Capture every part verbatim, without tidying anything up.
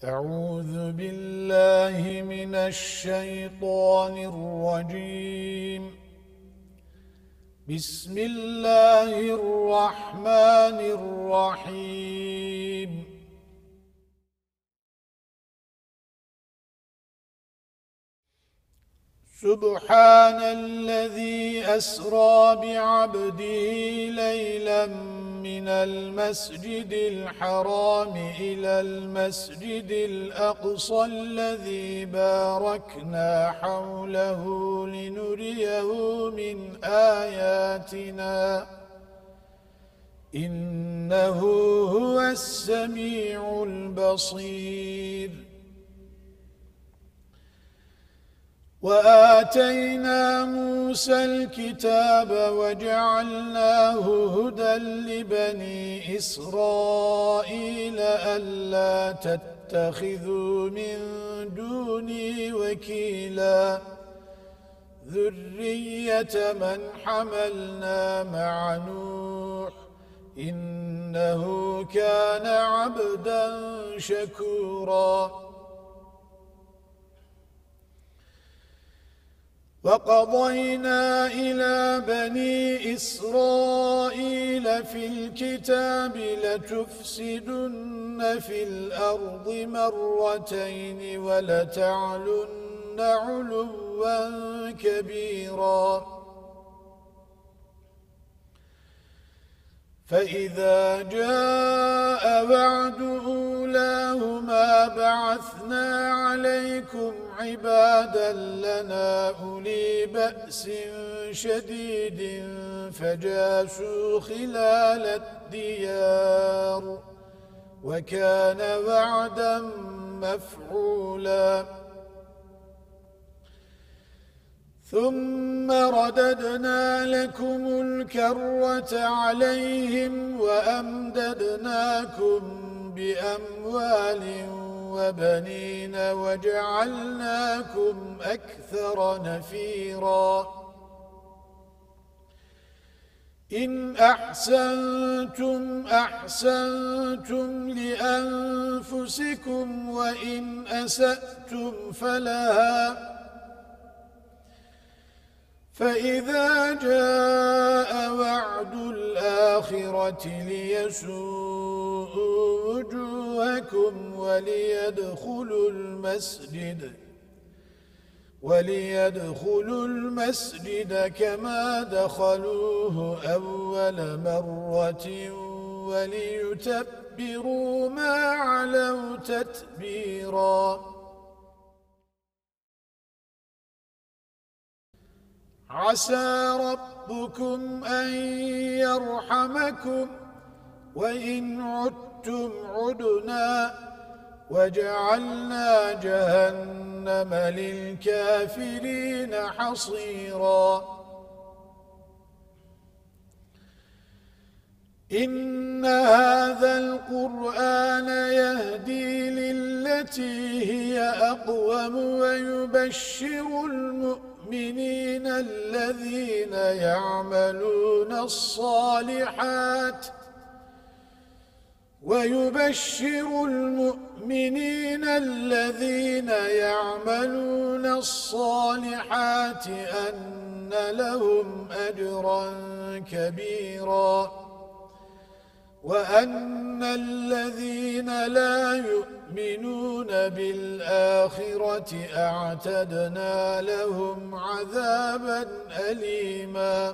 أعوذ بالله من الشيطان الرجيم. بسم الله الرحمن الرحيم. سبحان الذي أسرى بعبده ليلا من المسجد الحرام إلى المسجد الأقصى الذي باركنا حوله لنريه من آياتنا إنه هو السميع البصير. وآتينا موسى الكتاب وجعلناه هدى لبني إسرائيل ألا تتخذوا من دوني وكيلا ذرية من حملنا مع نوح إنه كان عبدا شكورا. وقضينا إلى بني إسرائيل في الكتاب لتفسدن في الأرض مرتين ولتعلن علوا كبيرا. فإذا جاء وعد أولاهما بعثنا عليكم عبادا لنا أولي بأس شديد فجاسوا خلال الديار وكان وعدا مفعولا. ثم رددنا لكم الكرة عليهم وأمددناكم بأموال وبنين وجعلناكم أكثر نفيرا. إن أحسنتم أحسنتم لأنفسكم وإن أسأتم فلها. فإذا جاء وعد الآخرة ليسوءوا وجوهكم وليدخلوا المسجد وليدخلوا المسجد كما دخلوه أول مرة وليتبروا ما علوا تتبيرا. عسى ربكم أن يرحمكم وإن عدتم عدنا وجعلنا جهنم للكافرين حصيرا. إن هذا القرآن يهدي للتي هي أقوم ويبشر المؤمنين المؤمنين الذين يعملون الصالحات ويبشر المؤمنين الذين يعملون الصالحات أن لهم أجرا كبيرا وأن الذين لا يؤمنون بالآخرة أعتدنا لهم عذابا أليما.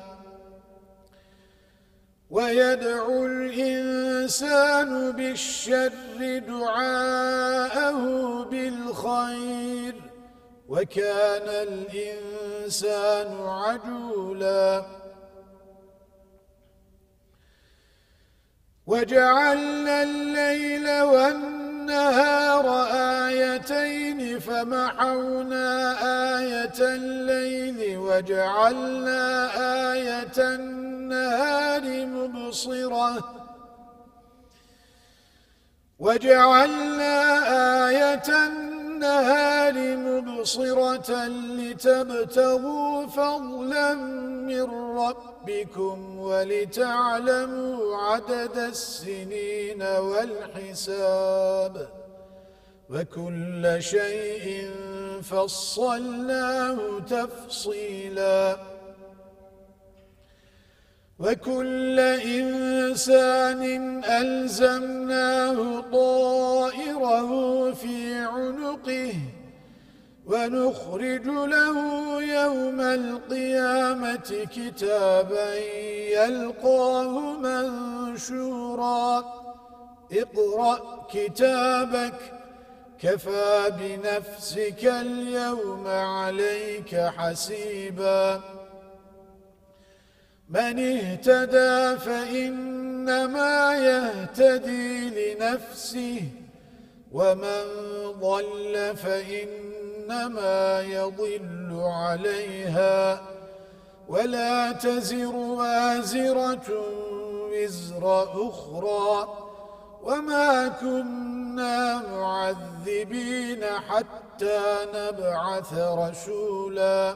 ويدعو الإنسان بالشر دعاءه بالخير وكان الإنسان عجولا. وجعلنا الليل والنهار آيتين فمحونا آية الليل وجعلنا آية النهار مبصرة وجعلنا آية النهار مبصرة لتبتغوا فضلا من ربكم ولتعلموا عدد السنين والحساب وكل شيء فصلناه تفصيلا وكل إنسان ألزمناه طائره في عنقه ونخرج له يوم القيامة كتابا يلقاه منشورا اقرأ كتابك كفى بنفسك اليوم عليك حسيبا من اهتدى فإنما يهتدي لنفسه ومن ضل فإنما يضل عليها ولا تزر وازرة وزر أخرى وما كنا معذبين حتى نبعث رسولا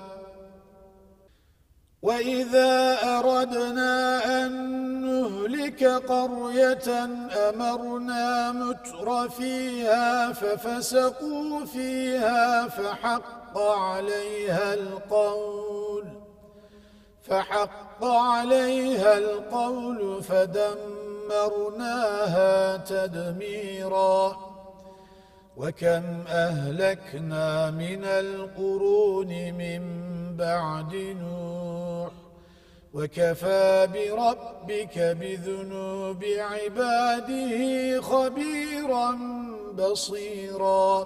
وإذا أردنا أن نهلك قرية أمرنا متر فيها ففسقوا فيها فحق عليها القول فحق عليها القول فدمرناها تدميرا وكم أهلكنا من القرون من بعد نوح وكفى بربك بذنوب عباده خبيرا بصيرا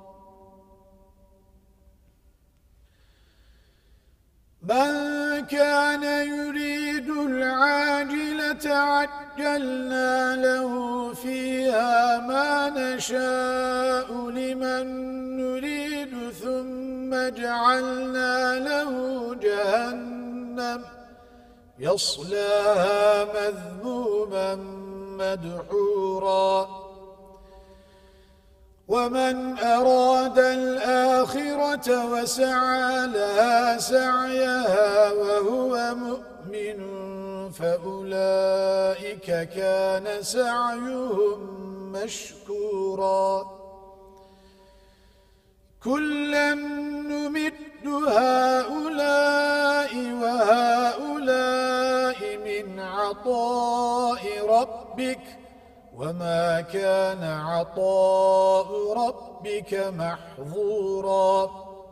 من كان يريد العاجلة عجلنا له فيها ما نشاء لمن نريد ثم جعلنا له جهنم يصلاها مذموما مدحورا ومن أراد الآخرة وسعى لها سعيها وهو مؤمن فأولئك كان سعيهم مشكورا كلا نمد هؤلاء وهؤلاء من عطاء ربك وما كان عطاء ربك محظورا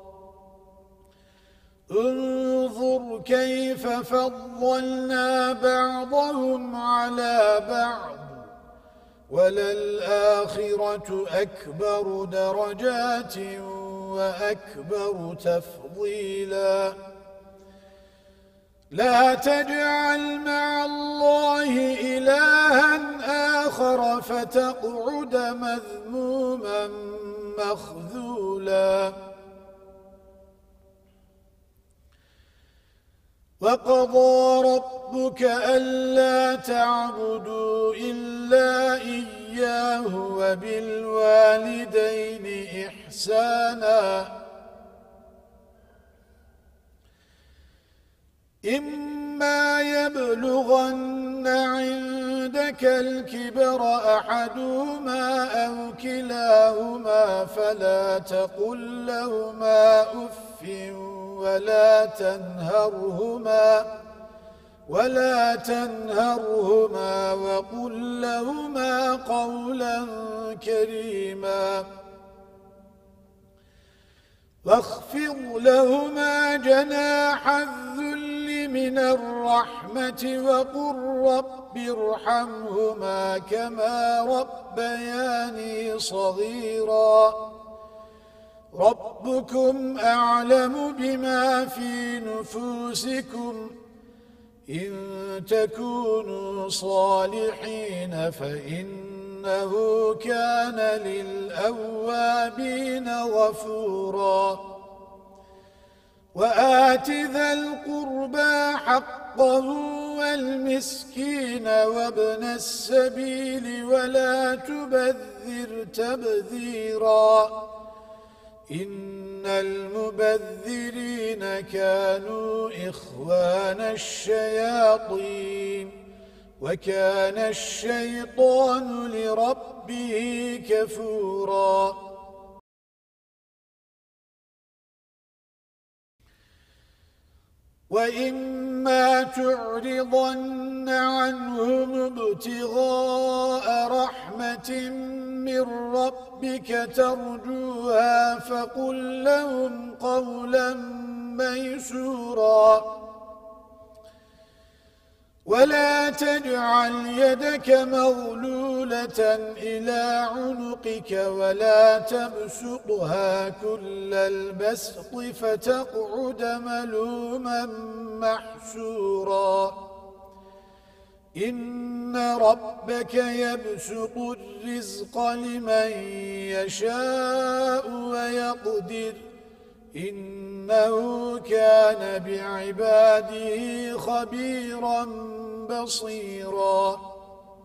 انظر كيف فضلنا بعضهم على بعض وللآخرة أكبر درجات وأكبر تفضيلا لا تجعل مع الله إلها آخر فتقعد مذموما مخذولا وقضى ربك ألا تعبدوا إلا إياه وبالوالدين إحسانا إما يبلغن عندك الكبر أحدهما أو كلاهما فلا تقل لهما أف ولا تنهرهما ولا تنهرهما وقل لهما قولا كريما واخفض لهما جناح الذل من الرحمة وقل رب ارحمهما كما ربياني صغيرا ربكم أعلم بما في نفوسكم إن تكونوا صالحين فإنه كان للأوابين غفورا وآت ذا القربى حقه والمسكين وابن السبيل ولا تبذر تبذيرا إن المبذرين كانوا إخوان الشياطين وكان الشيطان لربه كفورا وَإِمَّا تُعْرِضَنَّ عَنْهُمُ ابْتِغَاءَ رَحْمَةٍ مِّن رَّبِّكَ تَرْجُوهَا فَقُل لَّهُمْ قَوْلًا مَّيْسُورًا وَلَا تَجْعَلْ يَدَكَ مَغْلُولَةً إِلَى عُنُقِكَ وَلَا تَبْسُطْهَا كُلَّ الْبَسْطِ فَتَقْعُدَ مَلُومًا مَّحْسُورًا إِنَّ رَبَّكَ يَبْسُطُ الرِّزْقَ لِمَن يَشَاءُ وَيَقْدِرُ إِنَّهُ كَانَ بِعِبَادِهِ خَبِيرًا بَصِيرًا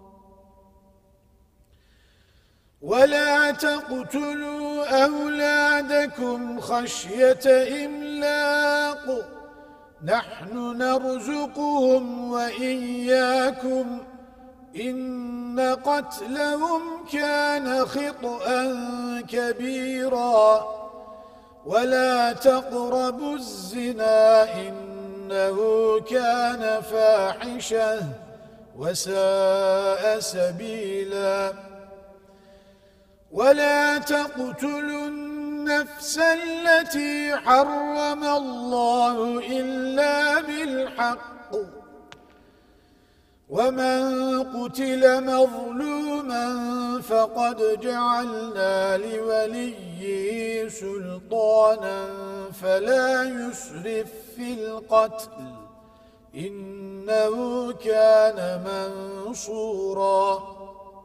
وَلَا تَقْتُلُوا أَوْلَادَكُمْ خَشْيَةَ إِمْلَاقٍ نَحْنُ نَرْزُقُهُمْ وَإِيَّاكُمْ إِنَّ قَتْلَهُمْ كَانَ خِطْئًا كَبِيرًا وَلَا تَقْرَبُوا الزِّنَا إِنَّهُ كَانَ فَاحِشَةً وَسَاءَ سَبِيلًا وَلَا تَقْتُلُوا النَّفْسَ الَّتِي حَرَّمَ اللَّهُ إِلَّا بِالْحَقِّ وَمَنْ قُتِلَ مَظْلُومًا فَقَدْ جَعَلْنَا لِوَلِيِّهِ سُلْطَانًا فَلَا يُسْرِفْ فِي الْقَتْلِ إِنَّهُ كَانَ مَنصُورًا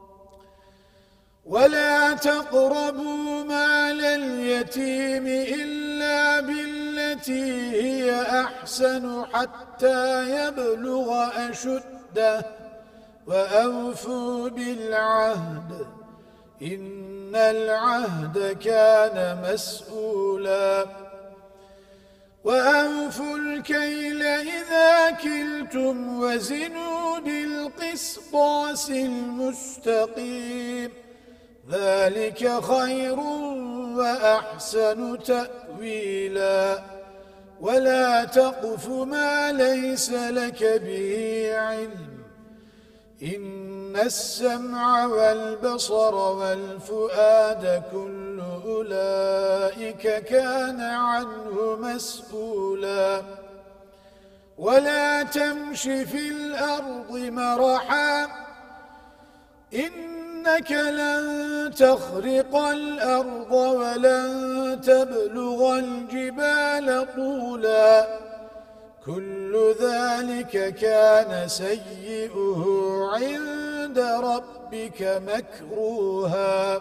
وَلَا تَقْرَبُوا مَالَ الْيَتِيمِ إِلَّا بِالَّتِي هِيَ أَحْسَنُ حَتَّى يَبْلُغَ أَشُدَّهُ وَأَوْفُوا بِالْعَهْدِ إِنَّ الْعَهْدَ كَانَ مَسْئُولًا وَأَوْفُوا الْكَيْلَ إِذَا كِلْتُمْ وَزِنُوا بِالْقِسْطَاسِ الْمُسْتَقِيمِ ذَلِكَ خَيْرٌ وَأَحْسَنُ تَأْوِيلًا وَلَا تَقْفُ مَا لَيْسَ لَكَ بِهِ عِلْمٌ إِنَّ السَّمْعَ وَالْبَصَرَ وَالْفُؤَادَ كُلُّ أُولَئِكَ كَانَ عَنْهُ مَسْئُولًا وَلَا تَمْشِ فِي الْأَرْضِ مَرَحًا إِنَّكَ لَن تَخْرِقَ الْأَرْضَ وَلَن تَبْلُغَ الْجِبَالَ طُولًا كُلُّ ذَلِكَ كَانَ سَيِّئُهُ عِندَ رَبِّكَ مَكْرُوهًا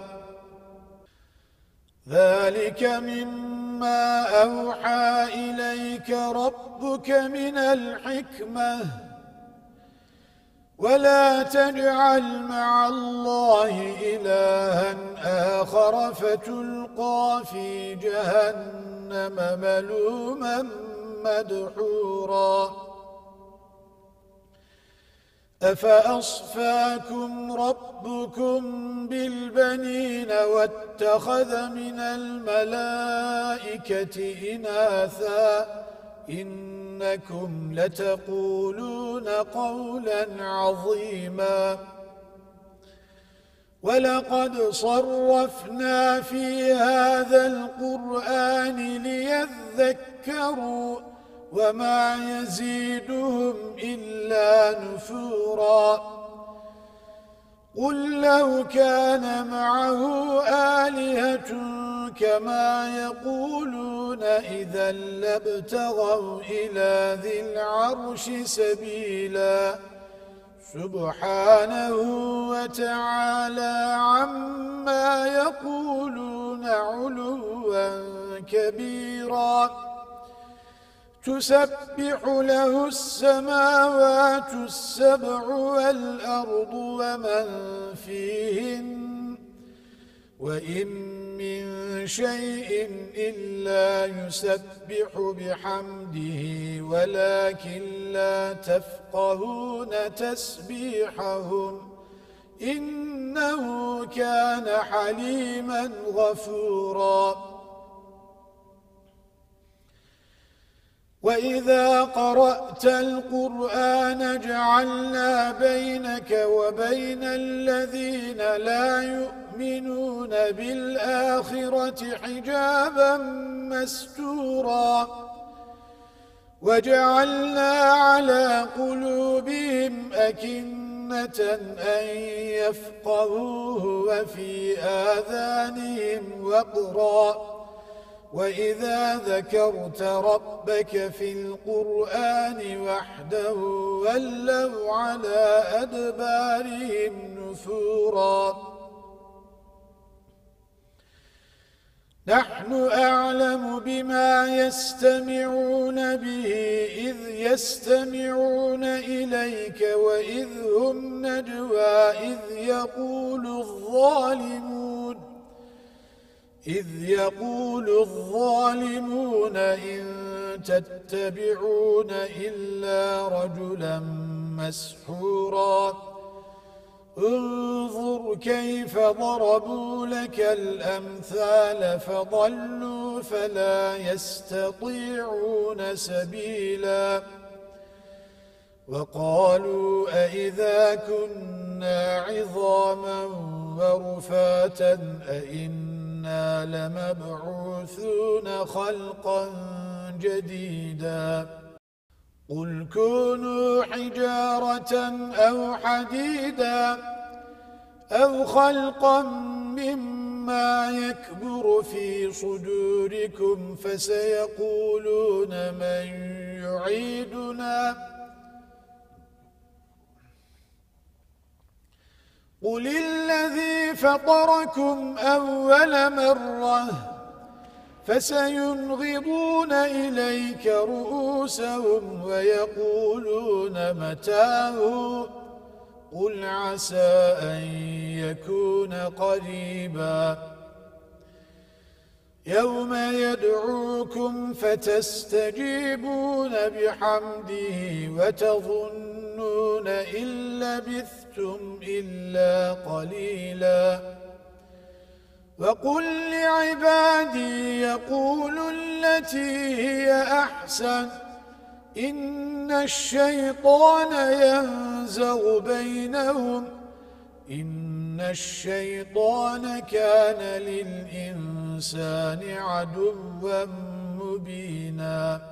ذَلِكَ مِمَّا أَوْحَى إِلَيْكَ رَبُّكَ مِنَ الْحِكْمَةِ وَلَا تَجْعَلْ مَعَ اللَّهِ إِلَٰهًا آخَرَ فَتُلْقَىٰ فِي جَهَنَّمَ مَلُومًا مَدْحُورًا أَفَأَصْفَاكُمْ رَبُّكُمْ بِالْبَنِينَ وَاتَّخَذَ مِنَ الْمَلَائِكَةِ إِنَاثًا إِنَّكُمْ لَتَقُولُونَ قَوْلًا عَظِيمًا وَلَقَدْ صَرَّفْنَا فِي هَذَا الْقُرْآنِ لِيَذَّكَّرُوا وَمَا يَزِيدُهُمْ إِلَّا نُفُورًا قُلْ لَوْ كَانَ مَعَهُ آلِهَةٌ كَمَا يَقُولُونَ إِذًا لَابْتَغَوْا إِلَى ذِي الْعَرْشِ سَبِيلًا سُبْحَانَهُ وَتَعَالَى عَمَّا يَقُولُونَ عُلُوًّا كَبِيرًا تُسَبِّحُ لَهُ السَّمَاوَاتُ السَّبْعُ وَالْأَرْضُ وَمَن فِيهِنَّ وَإِن مِّن شَيْءٍ إِلَّا يُسَبِّحُ بِحَمْدِهِ وَلَكِن لَّا تَفْقَهُونَ تَسْبِيحَهُمْ إِنَّهُ كَانَ حَلِيمًا غَفُورًا وَإِذَا قَرَأْتَ الْقُرْآنَ جَعَلْنَا بَيْنَكَ وَبَيْنَ الَّذِينَ لَا يُؤْمِنُونَ بِالْآخِرَةِ حِجَابًا مَسْتُورًا وَجَعَلْنَا عَلَى قُلُوبِهِمْ أَكِنَّةً أَن يَفْقَهُوهُ وَفِي آذَانِهِمْ وَقْرًا وَإِذَا ذَكَرْتَ رَبَّكَ فِي الْقُرْآنِ وَحْدَهُ وَلَّوْا عَلَى أَدْبَارِهِمْ نُفُورًا نَحْنُ أَعْلَمُ بِمَا يَسْتَمِعُونَ بِهِ إِذْ يَسْتَمِعُونَ إِلَيْكَ وَإِذْ هُمْ نَجْوَى إِذْ يَقُولُ الظَّالِمُونَ إذ يقول الظالمون إن تتبعون إلا رجلا مسحورا انظر كيف ضربوا لك الأمثال فضلوا فلا يستطيعون سبيلا وقالوا أئذا كنا عظاما ورفاتا أئنا إِنَّا لَمَبْعُوثُونَ خَلْقًا جَدِيدًا قُلْ كُونُوا حِجَارَةً أَوْ حَدِيدًا أَوْ خَلْقًا مِّمَّا يَكْبُرُ فِي صُدُورِكُمْ فَسَيَقُولُونَ مَن يُعِيدُنَا قُلِ الَّذِي فَطَرَكُمْ أَوَّلَ مَرَّةٍ فَسَيُنْغِضُونَ إِلَيْكَ رُءُوسَهُمْ وَيَقُولُونَ مَتَىٰ هُوَ قُلْ عَسَىٰ أَن يَكُونَ قَرِيبًا يَوْمَ يَدْعُوكُمْ فَتَسْتَجِيبُونَ بِحَمْدِهِ وَتَظُنُّونَ إِن لَّبِثْتُمْ إِلَّا قَلِيلًا وَقُل لِّعِبَادِي يَقُولُوا الَّتِي هِيَ أَحْسَنُ إِنَّ الشَّيْطَانَ يَنزَغُ بَيْنَهُمْ إِنَّ الشَّيْطَانَ كَانَ لِلْإِنسَانِ عَدُوًّا مُّبِينًا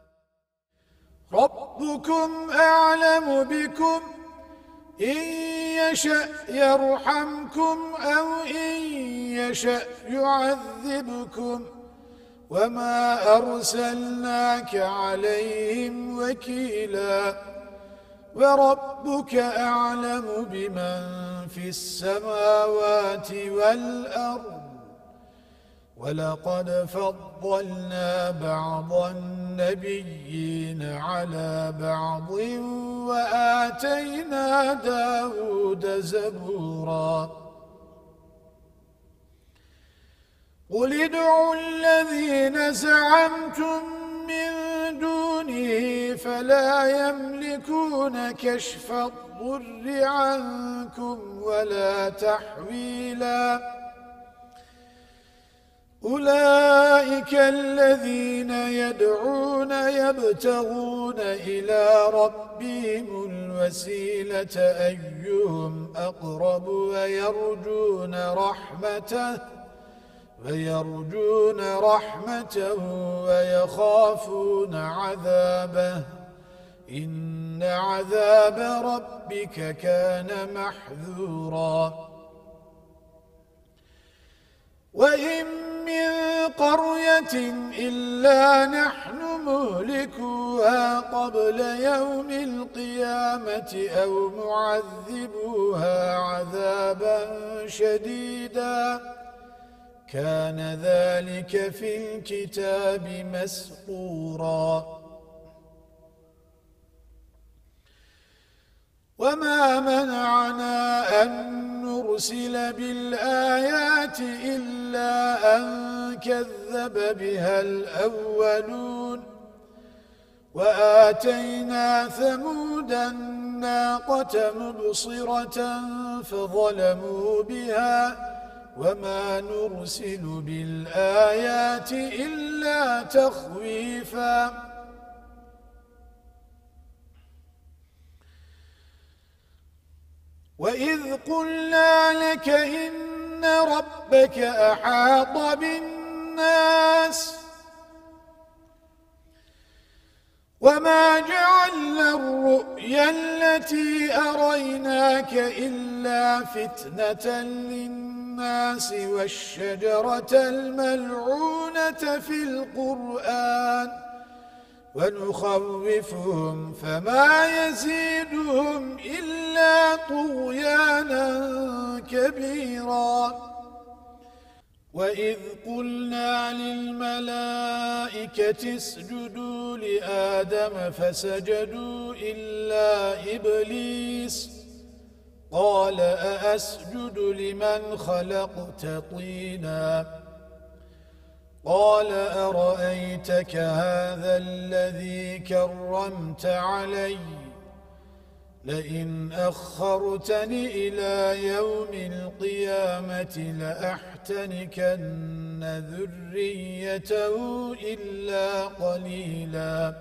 رَبُّكُمْ أَعْلَمُ بِكُمْ إِن يَشَأْ يَرْحَمْكُمْ أَوْ إِن يَشَأْ يُعَذِّبْكُمْ وَمَا أَرْسَلْنَاكَ عَلَيْهِمْ وَكِيلًا وَرَبُّكَ أَعْلَمُ بِمَنْ فِي السَّمَاوَاتِ وَالْأَرْضِ وَلَقَدْ فَضَّلْنَا بَعْضَ النَّبِيِّينَ عَلَى بَعْضٍ وَآتَيْنَا دَاوُودَ زَبُورًا قُلِ ادْعُوا الَّذِينَ زَعَمْتُم مِّن دُونِهِ فَلَا يَمْلِكُونَ كَشْفَ الضُّرِّ عَنكُمْ وَلَا تَحْوِيلًا أُولَئِكَ الَّذِينَ يَدْعُونَ يَبْتَغُونَ إِلَى رَبِّهِمُ الْوَسِيلَةَ أَيُّهُمْ أَقْرَبُ وَيَرْجُونَ رَحْمَتَهُ وَيَرْجُونَ رَحْمَتَهُ وَيَخَافُونَ عَذَابَهُ إِنَّ عَذَابَ رَبِّكَ كَانَ مَحْذُورًا وَإِن مِّن قَرْيَةٍ إِلَّا نَحْنُ مُهْلِكُوهَا قَبْلَ يَوْمِ الْقِيَامَةِ أَوْ مُعَذِّبُوهَا عَذَابًا شَدِيدًا كَانَ ذَلِكَ فِي الْكِتَابِ مَسْطُورًا وَمَا مَنَعَنَا أَن نُّرْسِلَ بِالْآيَاتِ إِلَّا أَن كَذَّبَ بِهَا الْأَوَّلُونَ وَآتَيْنَا ثَمُودَ النَّاقَةَ مُبْصِرَةً فَظَلَمُوا بِهَا وَمَا نُرْسِلُ بِالْآيَاتِ إِلَّا تَخْوِيفًا وإذ قلنا لك إن ربك أحاط بالناس وما جعلنا الرؤيا التي أريناك إلا فتنة للناس والشجرة الملعونة في القرآن ونخوفهم فما يزيدهم إلا طغيانا كبيرا وإذ قلنا للملائكة اسجدوا لآدم فسجدوا إلا إبليس قال أأسجد لمن خلقت طينا قال أرأيتك هذا الذي كرمت علي لئن أخرتني إلى يوم القيامة لأحتنكن ذريته إلا قليلا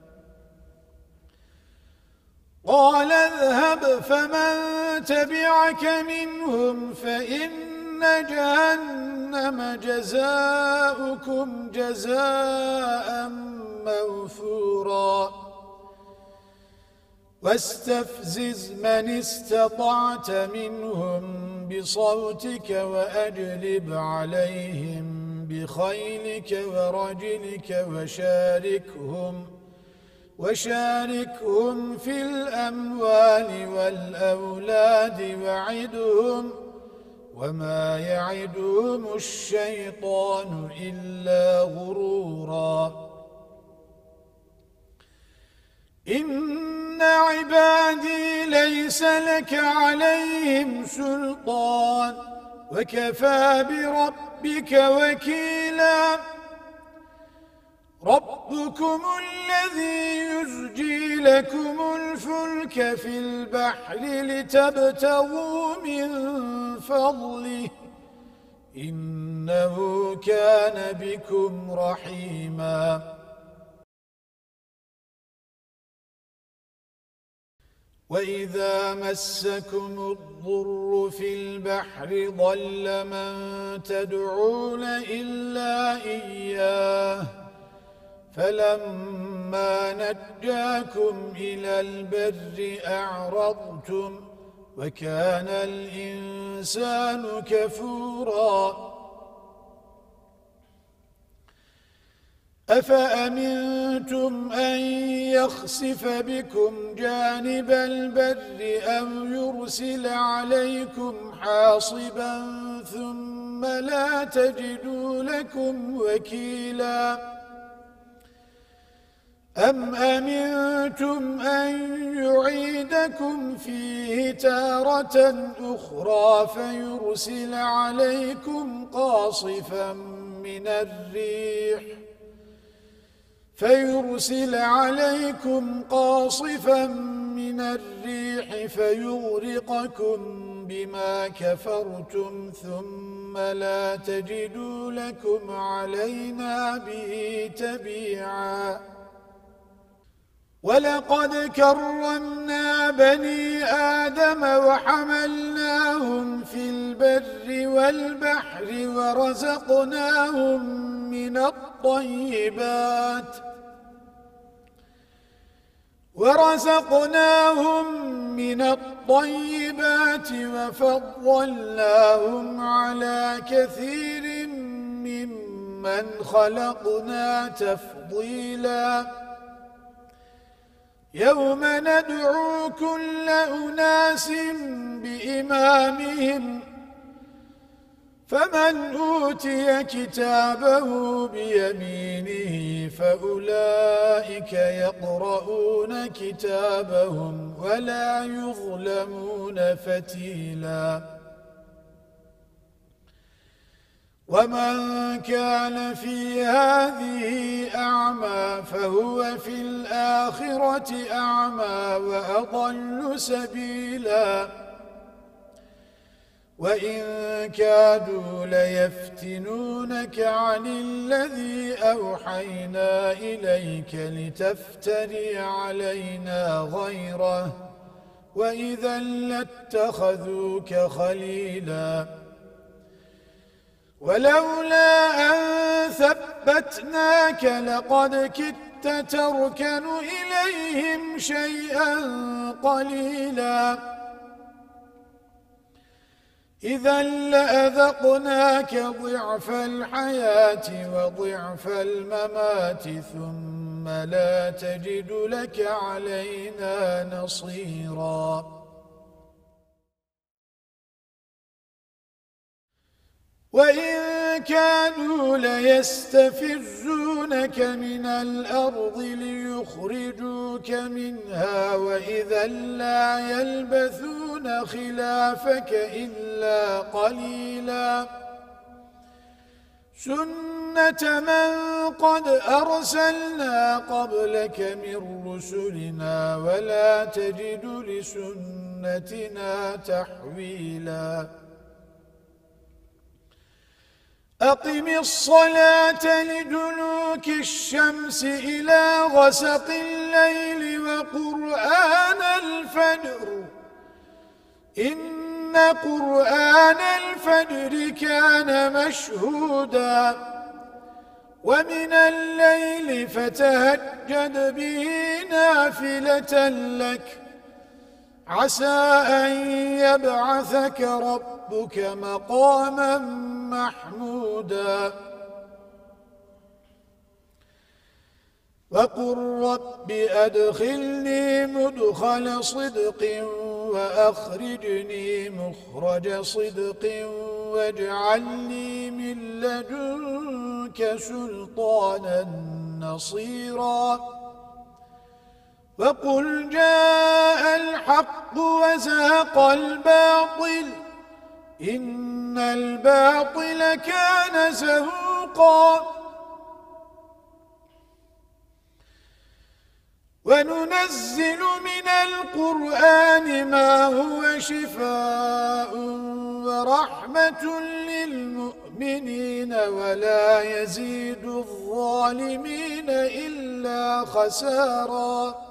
قال اذهب فمن تبعك منهم فإن جهنم جزاؤكم جزاء موفورا واستفزز من استطعت منهم بصوتك وأجلب عليهم بخيلك ورجلك وشاركهم وشاركهم في الأموال والأولاد وعدهم وما يعدهم الشيطان إلا غرورا إن عبادي ليس لك عليهم سلطان وكفى بربك وكيلا ربكم الذي يزجي لكم الفلك في البحر لتبتغوا من فضله إنه كان بكم رحيما وإذا مسكم الضر في البحر ضل من تدعون إلا إياه فلما نجاكم إلى البر أعرضتم وكان الإنسان كفورا أفأمنتم أن يخسف بكم جانب البر أو يرسل عليكم حاصبا ثم لا تجدوا لكم وكيلا أم أمنتم أن يعيدكم فيه تارة أخرى فيرسل عليكم قاصفا من الريح فيرسل عليكم قاصفا من الريح فيغرقكم بما كفرتم ثم لا تجدوا لكم علينا به تبيعا ولقد كرمنا بني آدم وحملناهم في البر والبحر ورزقناهم من الطيبات ورزقناهم من الطيبات وفضلناهم على كثير ممن خلقنا تفضيلا يوم ندعو كل أناس بإمامهم فمن أوتي كتابه بيمينه فأولئك يقرؤون كتابهم ولا يظلمون فتيلا ومن كان في هذه أعمى فهو في الآخرة أعمى وأضل سبيلا وإن كادوا ليفتنونك عن الذي أوحينا إليك لتفتري علينا غيره وإذا لاتخذوك خليلا ولولا أن ثبتناك لقد كدت تركن إليهم شيئا قليلا إذا لأذقناك ضعف الحياة وضعف الممات ثم لا تجد لك علينا نصيرا وإن كانوا ليستفزونك من الأرض ليخرجوك منها وإذا لا يلبثون خلافك إلا قليلا سنة من قد أرسلنا قبلك من رسلنا ولا تجد لسنتنا تحويلا أقم الصلاة لدلوك الشمس إلى غسق الليل وقرآن الفجر إن قرآن الفجر كان مشهودا ومن الليل فتهجد به نافلة لك عسى أن يبعثك ربك مقاما محمودا وقل رب أدخلني مدخل صدق وأخرجني مخرج صدق واجعلني من لدنك سلطانا نصيرا وقل جاء الحق وزهق الباطل إن الباطل كان زهوقا وننزل من القرآن ما هو شفاء ورحمة للمؤمنين ولا يزيد الظالمين إلا خسارا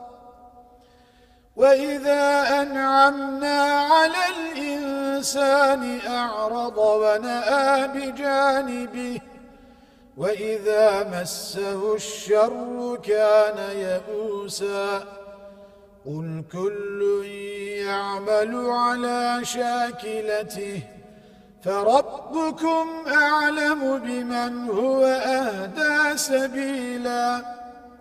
وإذا أنعمنا على الإنسان أعرض ونأى بجانبه وإذا مسه الشر كان يئوسا قل كل يعمل على شاكلته فربكم أعلم بمن هو أهدى سبيلا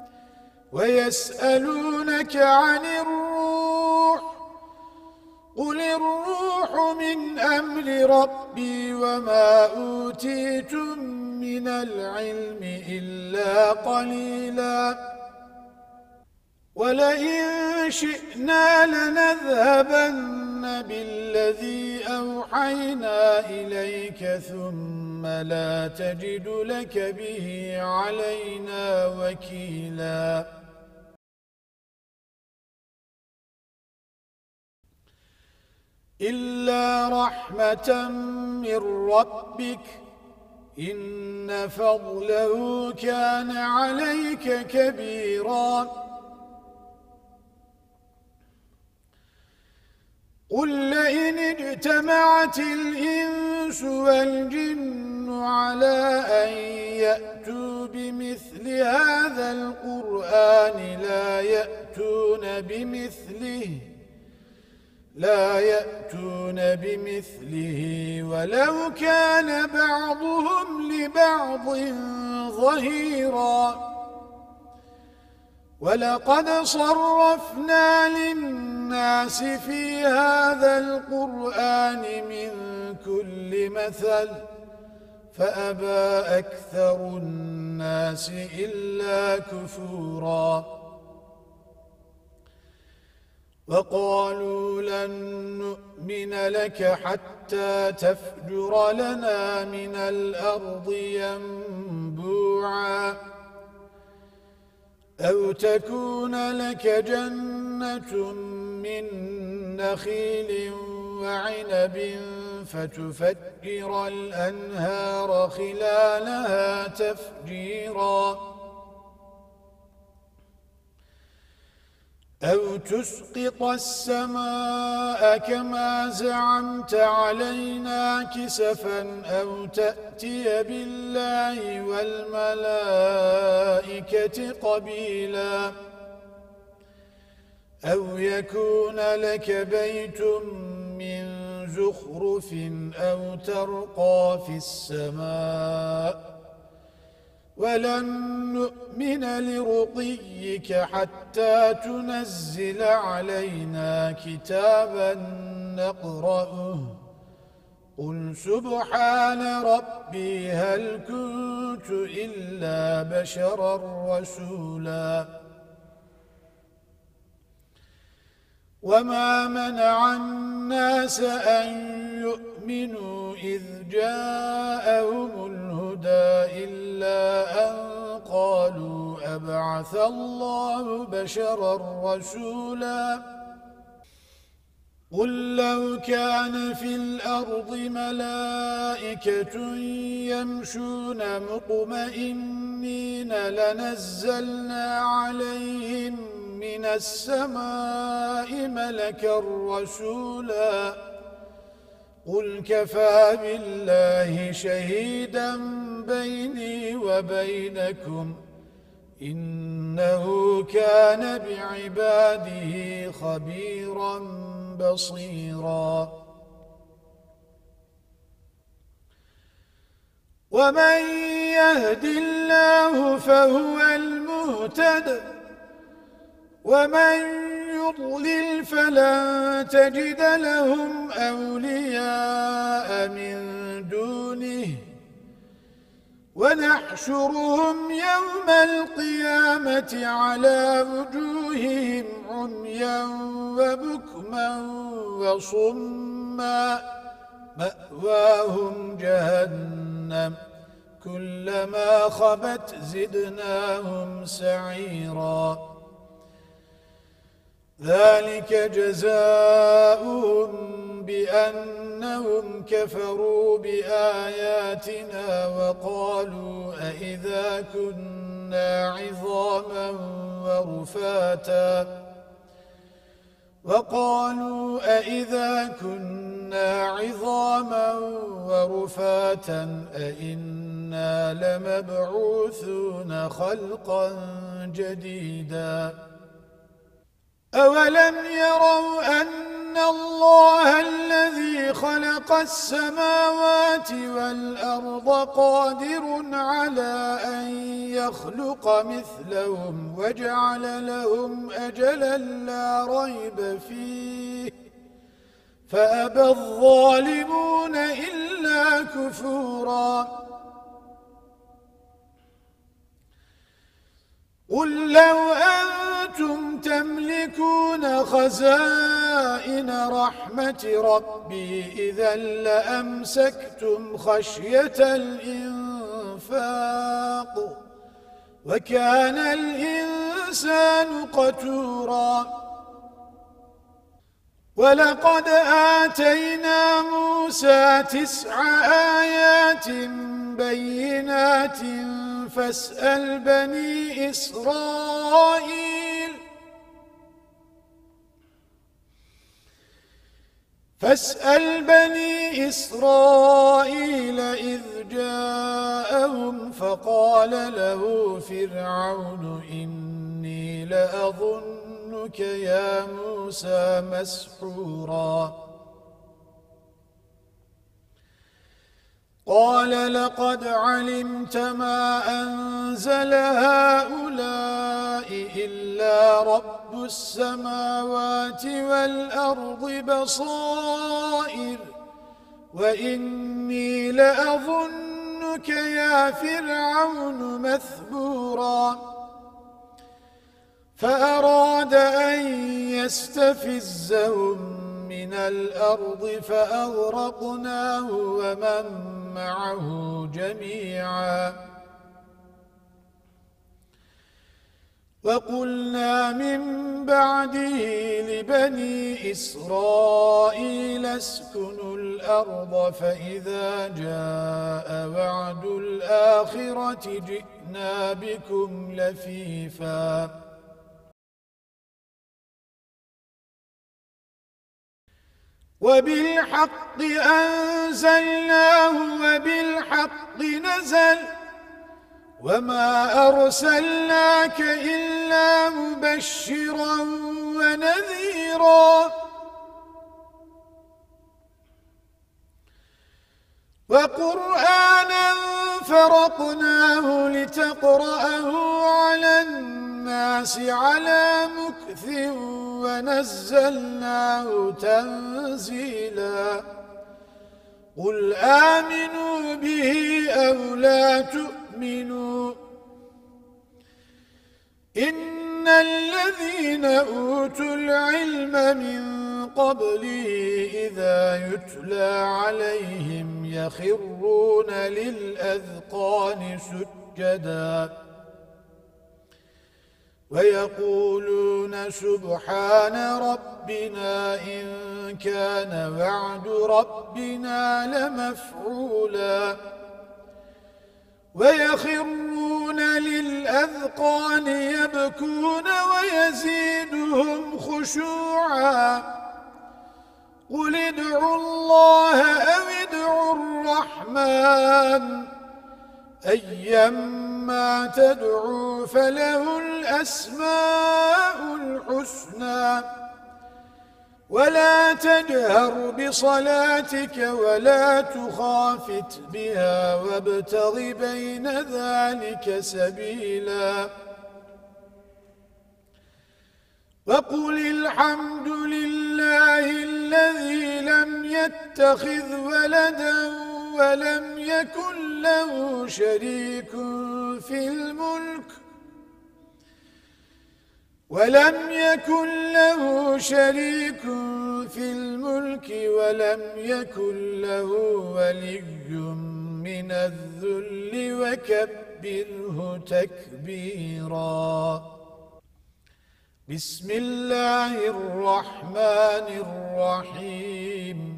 ويسألونك عن الروح قل الروح من أمر ربي وما أوتيتم من العلم إلا قليلا ولئن شئنا لنذهبن بالذي أوحينا إليك ثم لا تجد لك به علينا وكيلا إلا رحمة من ربك إن فضله كان عليك كبيرا قل لئن اجتمعت الإنس والجن على أن يأتوا بمثل هذا القرآن لا يأتون بمثله لا يأتون بمثله ولو كان بعضهم لبعض ظهيرا ولقد صرفنا للناس في هذا القرآن من كل مثل فأبى أكثر الناس إلا كفورا وقالوا لن نؤمن لك حتى تفجر لنا من الأرض ينبوعا أو تكون لك جنة من نخيل وعنب فتفجر الأنهار خلالها تفجيرا أو تسقط السماء كما زعمت علينا كسفا أو تأتي بالله والملائكة قبيلا أو يكون لك بيت من زخرف أو ترقى في السماء ولن نؤمن لرقيك حتى تنزل علينا كتابا نقرأه قل سبحان ربي هل كنت إلا بشرا رسولا وما منع الناس أن يؤمنوا إذ جاءهم الهدى إلا أن قالوا أبعث الله بشرا رسولا قل لو كان في الأرض ملائكة يمشون مطمئنين لنزلنا عليهم من السماء ملكا رسولا قل كفى بالله شهيدا بيني وبينكم إنه كان بعباده خبيرا بصيرا ومن يهد الله فهو المهتد ومن يضلل فلن تجد لهم أولياء من دونه ونحشرهم يوم القيامة على وجوههم عميا وبكما وصما مأواهم جهنم كلما خبت زدناهم سعيرا ذلك جزاؤهم بأنهم كفروا بآياتنا وقالوا أئذا كنا عظاما ورفاتا وقالوا أئذا كنا عظاما ورفاتا أئنا لمبعوثون خلقا جديدا أولم يروا أن الله الذي خلق السماوات والأرض قادر على أن يخلق مثلهم وجعل لهم أجلا لا ريب فيه فأبى الظالمون إلا كفورا قل لو أنتم تملكون خزائن رحمة ربي إذا لأمسكتم خشية الإنفاق وكان الإنسان قتورا ولقد آتينا موسى تسع آيات بينات فاسأل بني إسرائيل فاسأل بني إسرائيل إذ جاءهم فقال له فرعون إني لأظنك يا موسى مسحورا قال لقد علمت ما أنزل هؤلاء إلا رب السماوات والأرض بصائر وإني لأظنك يا فرعون مثبورا فأراد أن يستفزهم من الأرض فأغرقناه ومن معه جميعا وقلنا من بعده لبني إسرائيل اسكنوا الأرض فإذا جاء وعد الآخرة جئنا بكم لفيفا وبالحق أنزلناه وبالحق نزل وما أرسلناك إلا مبشرا ونذيرا وقرآنا فرقناه لتقرأه على الناس على مكث ونزلناه تنزيلا قل آمنوا به أو لا تؤمنوا إن الذين أوتوا العلم من قبله إذا يتلى عليهم يخرون للأذقان سجدا ويقولون سبحان ربنا إن كان وعد ربنا لمفعولا ويخرون للأذقان يبكون ويزيدهم خشوعا قل ادعوا الله أو ادعوا الرحمن أيما تدعوا فله الأسماء الحسنى ولا تجهر بصلاتك ولا تخافت بها وابتغ بين ذلك سبيلا وقل الحمد لله الذي لم يتخذ ولدا ولم يكن له شريك في الملك ولم يكن له شريك في الملك ولم يكن له ولي من الذل وكبره تكبيرا بسم الله الرحمن الرحيم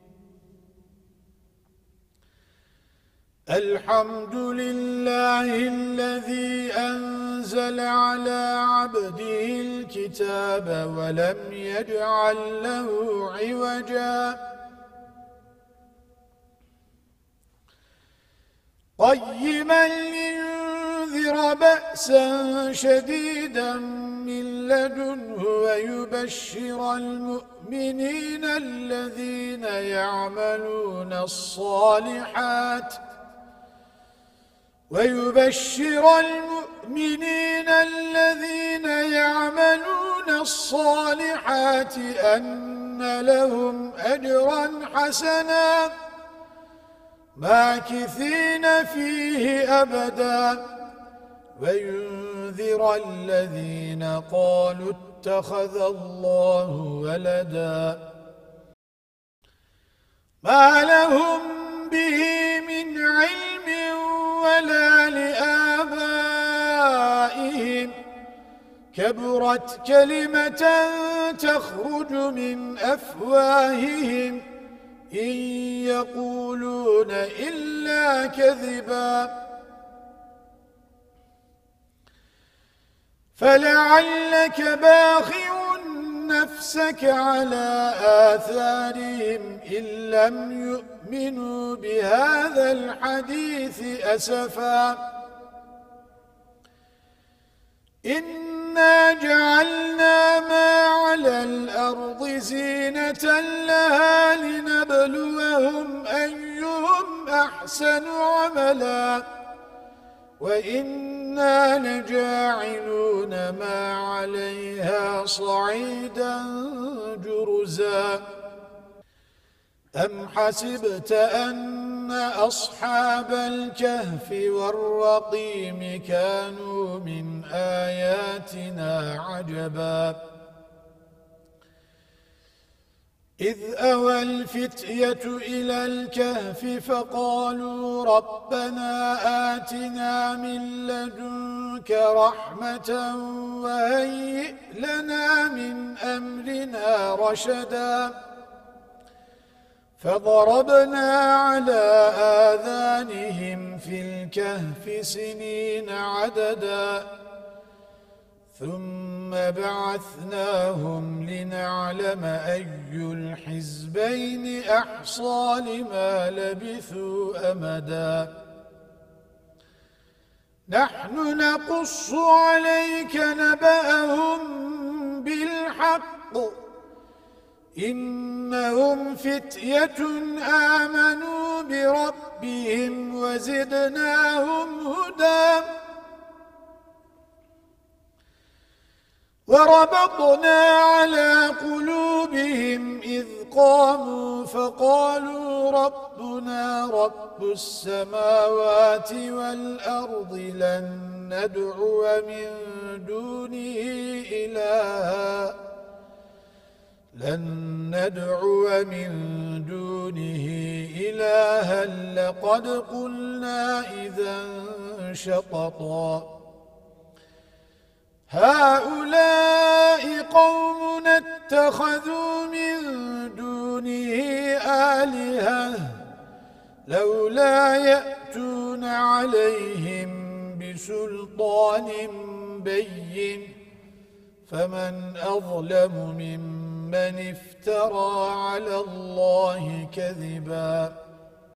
الحمد لله الذي أنزل على عبده الكتاب ولم يجعل له عوجا قيما لينذر بأسا شديدا من لدنه ويبشر المؤمنين الذين يعملون الصالحات ويبشر المؤمنين الذين يعملون الصالحات أن لهم أجرا حسنا ماكثين فيه أبدا وينذر الذين قالوا اتخذ الله ولدا ما لهم به من علم ولا لآبائهم كبرت كلمة تخرج من أفواههم إن يقولون إلا كذبا فلعلك باخع نفسك على آثارهم إن لم يؤمنوا بهذا الحديث أسفا إنا جعلنا ما على الأرض زينة لها لنبلوهم أيهم أحسن عملا وإنا لجاعلون ما عليها صعيدا جرزا أم حسبت أن أصحاب الكهف والرقيم كانوا من آياتنا عجبا إذ أوى الفتية إلى الكهف فقالوا ربنا آتنا من لدنك رحمة وهيئ لنا من أمرنا رشدا فضربنا على آذانهم في الكهف سنين عددا ثم بعثناهم لنعلم أي الحزبين أحصى لما لبثوا أمدا نحن نقص عليك نبأهم بالحق إنهم فتية آمنوا بربهم وزدناهم هدى وربطنا على قلوبهم إذ قاموا فقالوا ربنا رب السماوات والأرض لن ندعو من دونه إلها لن ندعو من دونه إلها لقد قلنا إذا شططا هؤلاء قوم اتخذوا من دونه آلهة لولا يأتون عليهم بسلطان بين فمن أظلم ممن افترى على الله كذبا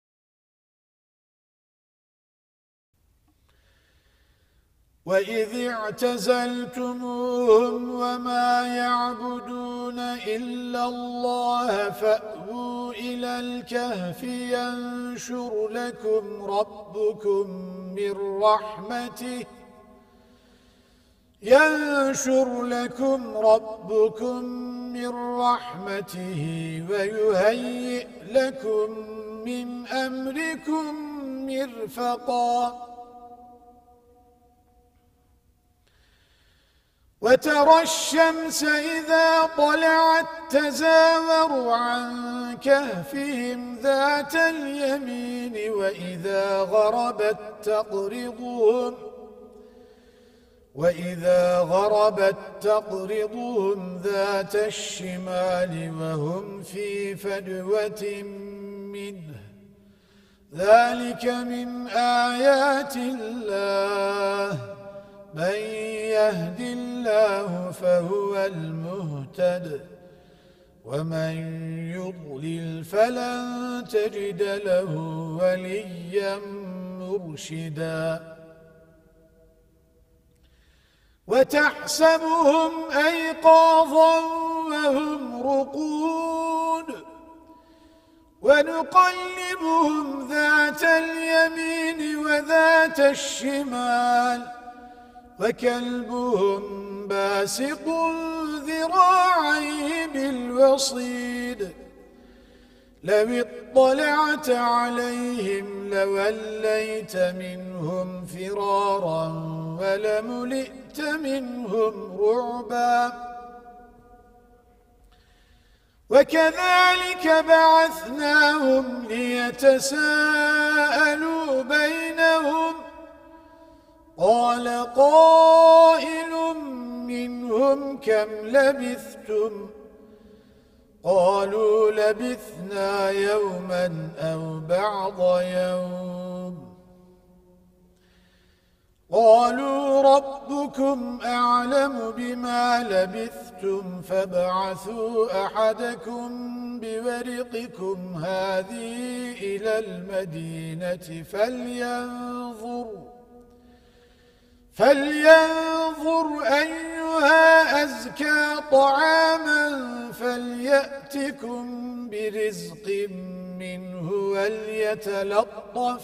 وإذ اعتزلتموهم وما يعبدون إلا الله فأووا إلى الكهف ينشر لكم ربكم من رحمته ينشر لكم ربكم من رحمته ويهيئ لكم من أمركم مرفقا وترى الشمس إذا طلعت تزاور عن كهفهم ذات اليمين وإذا غربت تقرضهم وإذا غربت تقرضهم ذات الشمال وهم في فجوة منه ذلك من آيات الله من يهد الله فهو المهتد ومن يضلل فلن تجد له وليا مرشدا وتحسبهم أيقاظا وهم رقود ونقلبهم ذات اليمين وذات الشمال وكلبهم باسط ذراعيه بالوصيد لو اطلعت عليهم لوليت منهم فرارا ولملئت منهم رعبا وكذلك بعثناهم ليتساءلوا بينهم قال قائل منهم كم لبثتم قالوا لبثنا يوما أو بعض يوم قالوا ربكم أعلم بما لبثتم فابعثوا أحدكم بورقكم هذه إلى المدينة فلينظر فلينظر أيها أزكى طعاما فليأتكم برزق منه وليتلطف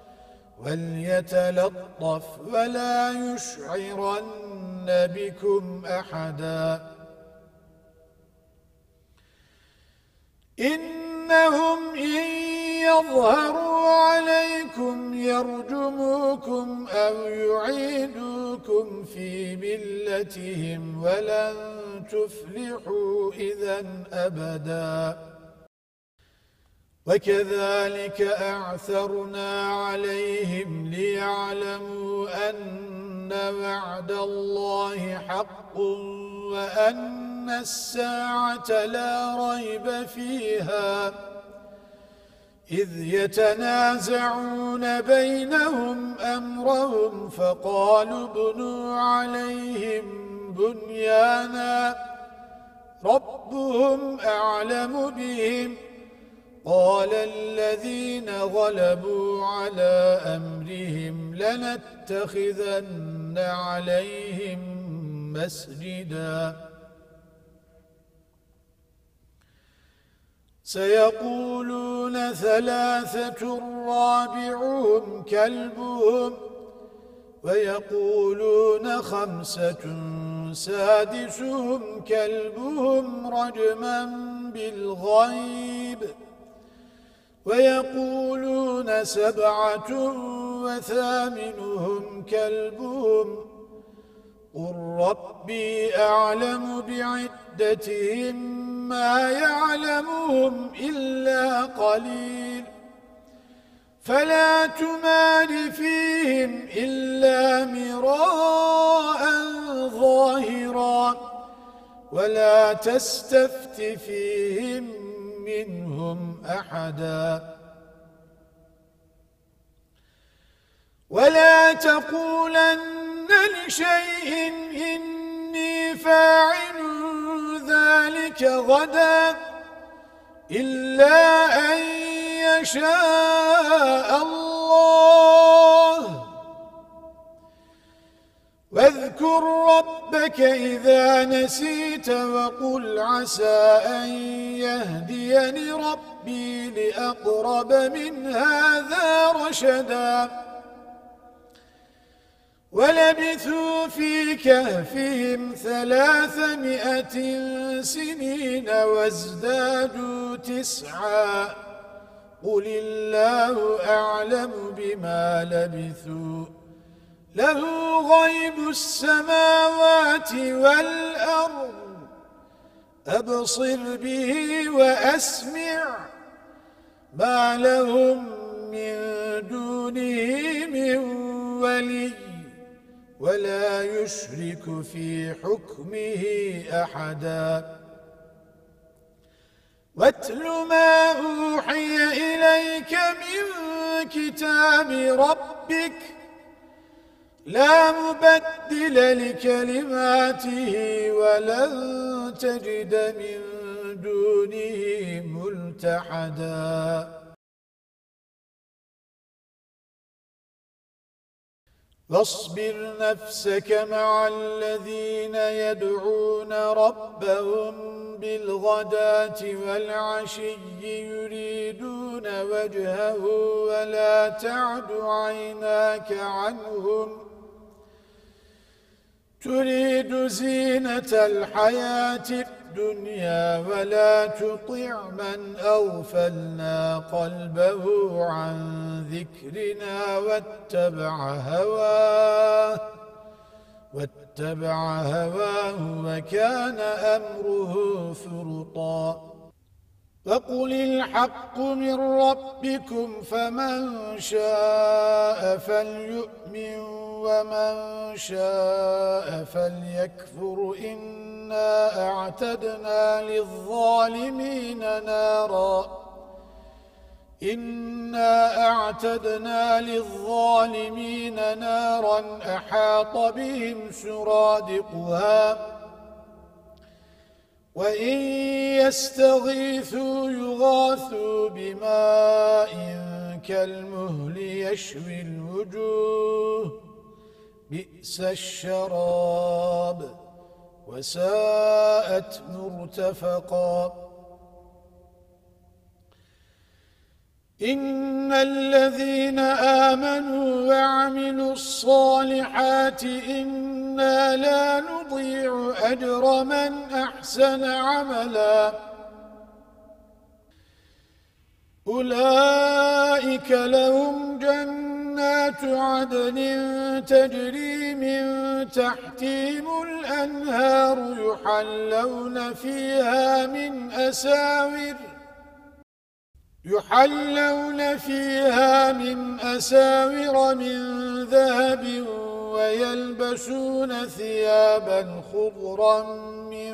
وليتلطف ولا يشعرن بكم أحدا إنهم إن يظهروا عليكم يرجموكم أو يعيدوكم في ملتهم ولن تفلحوا إذا أبدا وكذلك أعثرنا عليهم ليعلموا أن وعد الله حق وأن الساعة لا ريب فيها إذ يتنازعون بينهم أمرهم فقالوا ابنوا عليهم بنيانا ربهم أعلم بهم قال الذين غلبوا على أمرهم لنتخذن عليهم مسجدا سيقولون ثلاثة رابعهم كلبهم ويقولون خمسة سادسهم كلبهم رجما بالغيب ويقولون سبعة وثامنهم كلبهم قل ربي أعلم بعدتهم ما يعلمهم إلا قليل فلا تمار فيهم إلا مراء ظاهرا ولا تستفت فيهم منهم أحدا ولا تقولن لشيء إني فاعل ذلك غدا إلا أن يشاء الله واذكر ربك إذا نسيت وقل عسى أن يهديني ربي لأقرب من هذا رشدا ولبثوا في كهفهم ثلاثمائة سنين وازدادوا تسعا قل الله أعلم بما لبثوا له غيب السماوات والأرض أبصر به وأسمع ما لهم من دونه من ولي ولا يشرك في حكمه أحدا واتل ما أوحي إليك من كتاب ربك لا مبدل لكلماته ولن تجد من دونه ملتحدا واصبر نفسك مع الذين يدعون ربهم بالغداة والعشي يريدون وجهه ولا تعد عيناك عنهم تريد زينة الحياة الدنيا ولا تطع من أغفلنا قلبه عن ذكرنا واتبع هواه واتبع هواه وكان أمره فرطا وقل الحق من ربكم فمن شاء فليؤمن ومن شاء فليكفر إنا أعتدنا للظالمين نارا إنا أعتدنا للظالمين نارا أحاط بهم سرادقها وإن يستغيثوا يغاثوا بماء كالمهل يشوي الوجوه بئس الشراب وساءت مرتفقا إن الذين آمنوا وعملوا الصالحات إنا لا نضيع أجر من أحسن عملا أولئك لهم جنات عدن تجري من تحتهم الأنهار يحلون فيها من أساور يحلون فيها من أساور من ذهب ويلبسون ثيابا خضرا من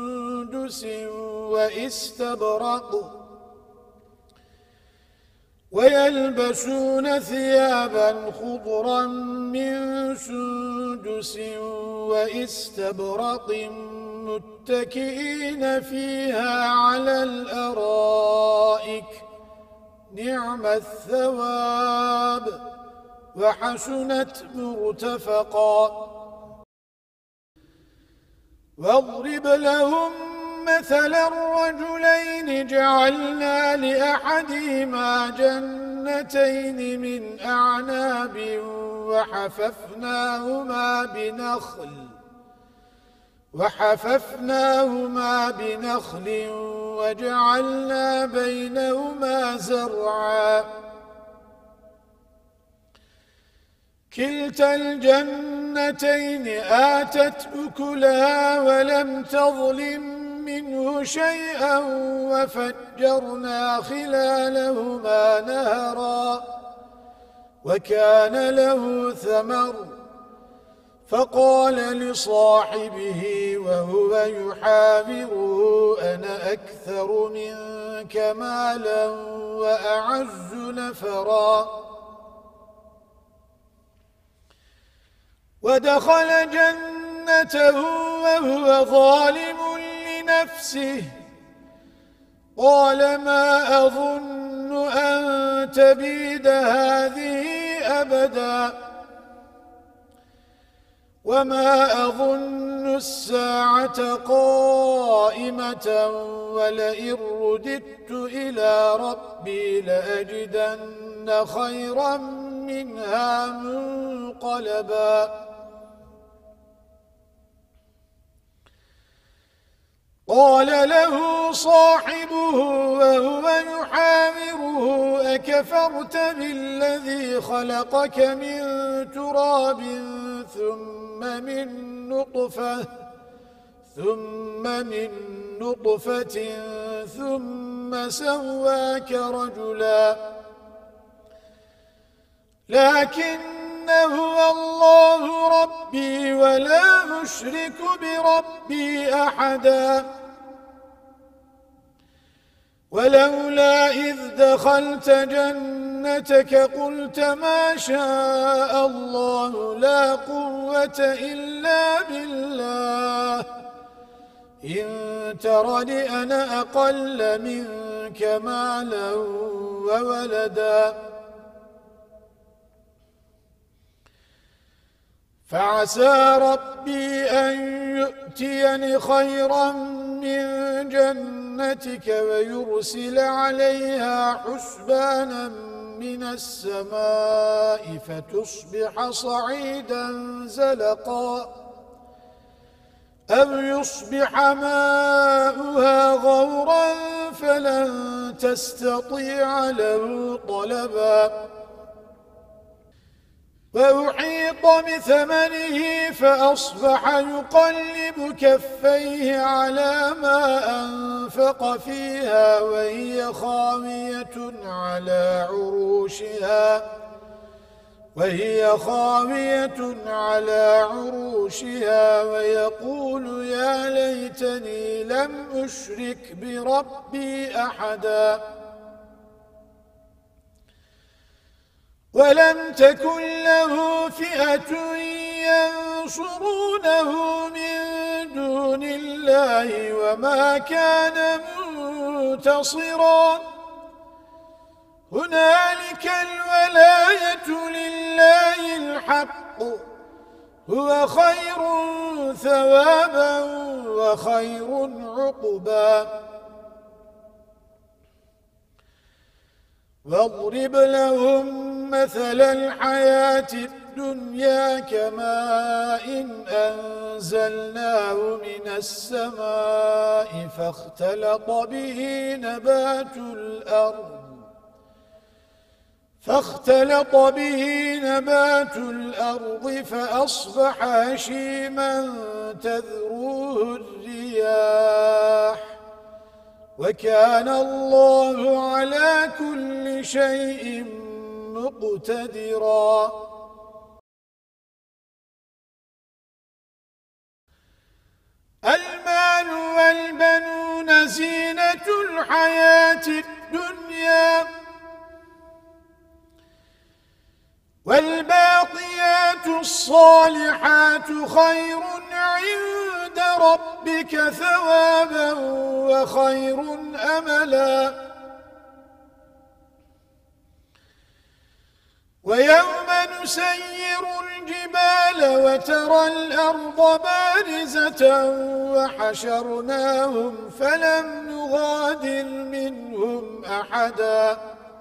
سندس وإستبرق ويلبسون ثيابا خضرا من سندس وإستبرق متكئين فيها على الأرائك نعم الثواب وحسنت مرتفقا واضرب لهم مثل الرجلين جعلنا لأحدهما جنتين من أعناب وحففناهما بنخل وحففناهما بنخل وجعلنا بينهما زرعا كلتا الجنتين آتت أكلها ولم تظلم منه شيئا وفجرنا خلالهما نهرا وكان له ثمر فقال لصاحبه وهو يحاوره أنا أكثر منك مالا وأعز نفرا ودخل جنته وهو ظالم لنفسه قال ما أظن أن تبيد هذه أبدا وما أظن الساعة قائمة ولئن رددت إلى ربي لأجدن خيرا منها منقلبا قال له صاحبه وهو يحاوره أكفرت بالذي خلقك من تراب ثم من نطفة ثم من نطفة ثم سواك رجلا لكن هو الله ربي ولا أشرك بربي أحدا ولولا إذ دخلت جنتك قلت ما شاء الله لا قوة إلا بالله إن ترني أنا أقل منك مالا وولدا فعسى ربي أن يؤتيني خيرا من جنتك ويرسل عليها حسبانا من السماء فتصبح صعيدا زلقا أو يصبح ماؤها غورا فلن تستطيع له طلبا وأحيط بثمنه فأصبح يقلب كفيه على ما أنفق فيها وهي خاوية على عروشها وهي خاوية على عروشها ويقول يا ليتني لم أشرك بربي أحدا ولم تكن له فئة ينصرونه من دون الله وما كان منتصرا هنالك الولاية لله الحق هو خير ثوابا وخير عقبا واضرب لهم مثل الحياة الدنيا كماء أنزلناه من السماء فاختلط به نبات الأرض فاختلط به نبات الأرض فأصبح هشيما تذروه الرياح وكان الله على كل شيء مقتدرا المال والبنون زينة الحياة الدنيا والباقيات الصالحات خير عند ربك ثوابا وخير أملا ويوم نسير الجبال وترى الأرض بارزة وحشرناهم فلم نغادر منهم أحدا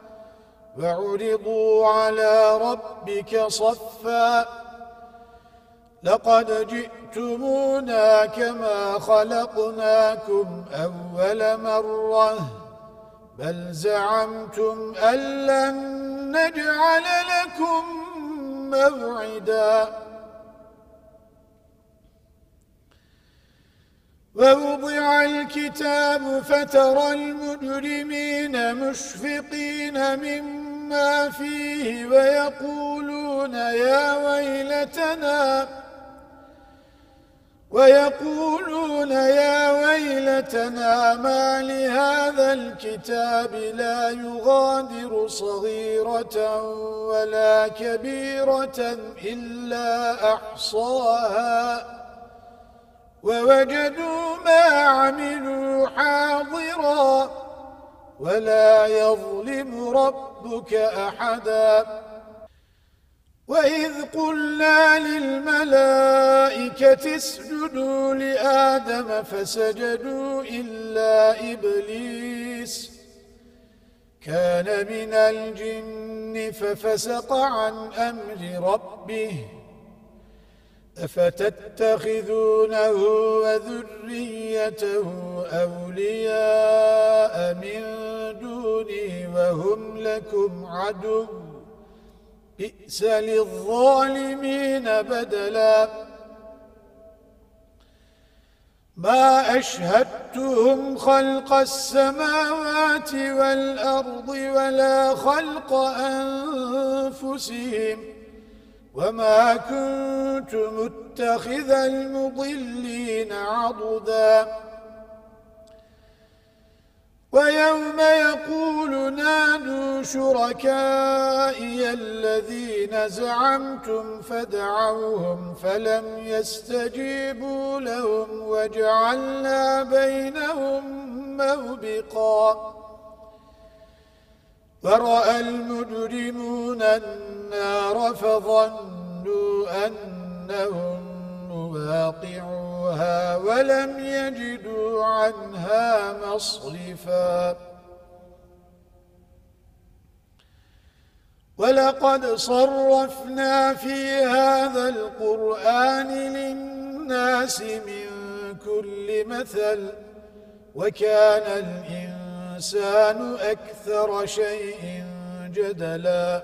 وعرضوا على ربك صفا لقد جئتمونا كما خلقناكم أول مرة بل زعمتم أن لن نجعل لكم موعدا ووضع الكتاب فترى المجرمين مشفقين مما فيه ويقولون يا ويلتنا ويقولون يا ويلتنا ما لهذا الكتاب لا يغادر صغيرة ولا كبيرة إلا أحصاها ووجدوا ما عملوا حاضرا ولا يظلم ربك أحدا وإذ قلنا للملائكة اسجدوا لآدم فسجدوا إلا إبليس كان من الجن ففسق عن أمر ربه أفتتخذونه وذريته أولياء من دوني وهم لكم عدو بئس للظالمين بدلا ما أشهدتهم خلق السماوات والأرض ولا خلق أنفسهم وما كنت متخذ المضلين عضدا ويوم يقول نادوا شركائي الذين زعمتم فدعوهم فلم يستجيبوا لهم وجعلنا بينهم موبقا ورأى المجرمون النار فظنوا أنهم مواقعوها ولم يجدوا عنها مصرفا ولقد صرفنا في هذا القرآن للناس من كل مثل وكان الإنسان أكثر شيء جدلا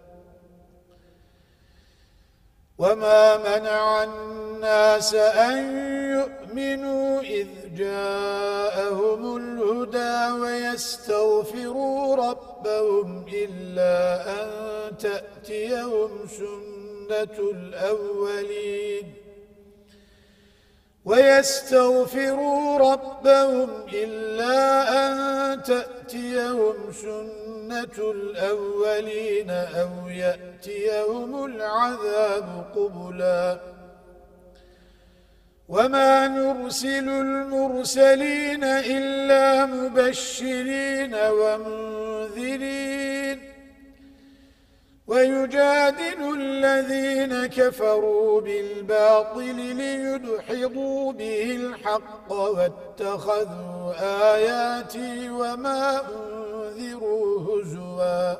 وما منع الناس أن يؤمنوا إذ جاءهم الهدى ويستغفروا ربهم إلا أن تأتيهم سنة الأولين ويستغفروا ربهم إلا أن تأتيهم سنة الأولين أو يأتيهم العذاب قبلا وما نرسل المرسلين إلا مبشرين ومنذرين ويجادل الذين كفروا بالباطل ليدحضوا به الحق واتخذوا آياتي وما أنذروا هزوا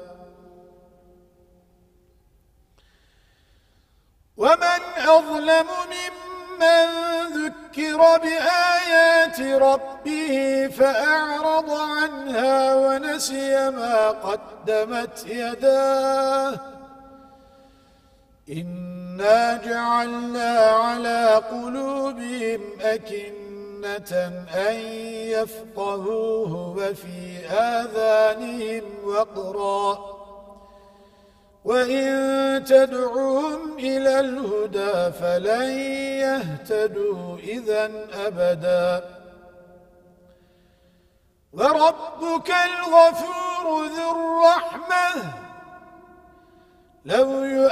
ومن أظلم ممن ذكر بآيات ربه فأعرض عنها ونسي ما قدمت يداه إنا جعلنا على قلوبهم أكنة أن يفقهوه وفي آذانهم وقرا وإن تدعوهم إلى الهدى فلن يهتدوا إذا أبدا وربك الغفور ذو الرحمة لو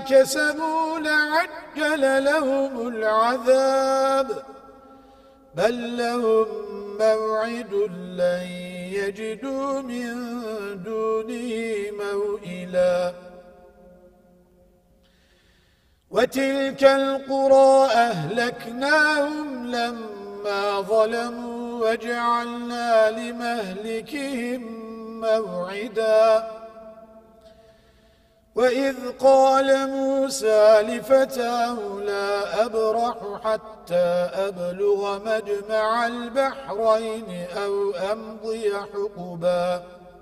كسبوا لعجل لهم العذاب بل لهم موعد لن يجدوا من دونه موئلا وتلك القرى أهلكناهم لما ظلموا وجعلنا لمهلكهم موعدا وإذ قال موسى لفتاه لا أبرح حتى أبلغ مجمع البحرين أو أمضي حقبا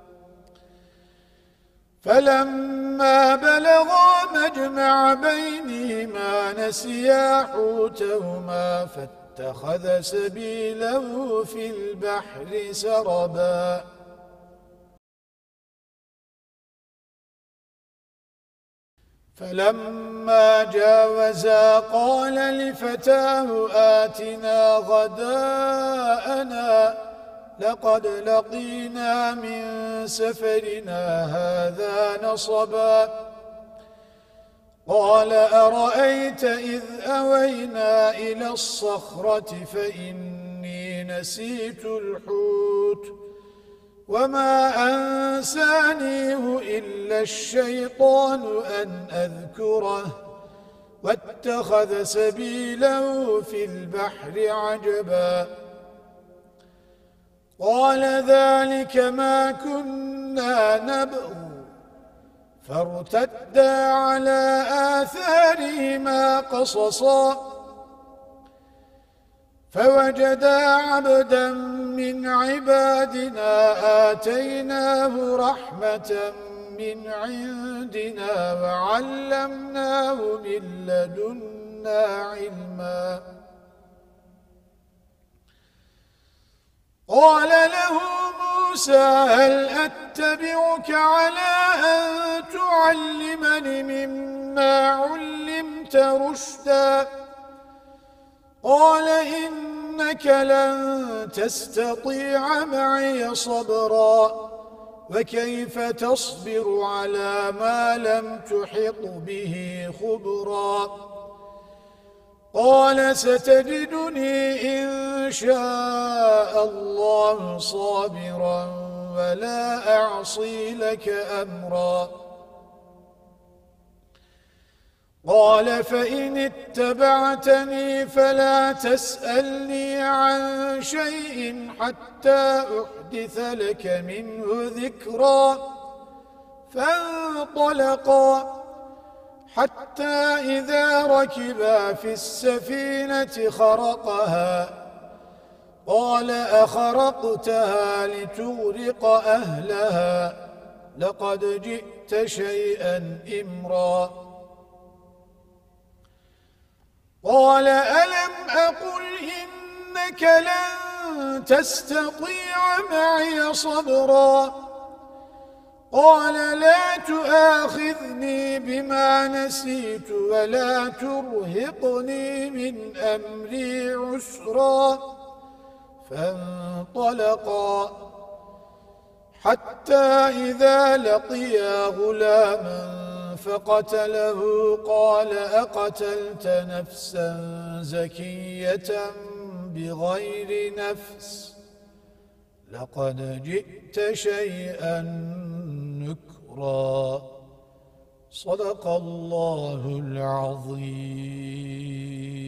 فلما بلغا مجمع بينهما نسيا حوتهما فاتخذ سبيله في البحر سربا فلما جاوزا قال لفتاه آتنا غداءنا لقد لقينا من سفرنا هذا نصبا قال أرأيت إذ أوينا إلى الصخرة فإني نسيت الحوت وما أنسانيه إلا الشيطان أن أذكره واتخذ سبيله في البحر عجبا قال ذلك ما كنا نبغ فارتدا على آثارهما قصصا فوجدا عبدا من عبادنا آتيناه رحمة من عندنا وعلمناه من لدنا علما قال له موسى هل أتبعك على أن تعلمني مما علمت رشدا قال إنك لن تستطيع معي صبرا وكيف تصبر على ما لم تحط به خبرا قال ستجدني إن شاء الله صابرا ولا أعصي لك أمرا قال فإن اتبعتني فلا تسألني عن شيء حتى أحدث لك منه ذكرا فانطلقا حتى إذا ركبا في السفينة خرقها قال أخرقتها لتغرق أهلها لقد جئت شيئا إمرا قال ألم أقل إنك لن تستطيع معي صبرا قال لا تؤاخذني بما نسيت ولا ترهقني من أمري عسرا فانطلقا حتى إذا لقيا غلاما فقتله قال أقتلت نفسا زكية بغير نفس لقد جئت شيئا نكرا صدق الله العظيم.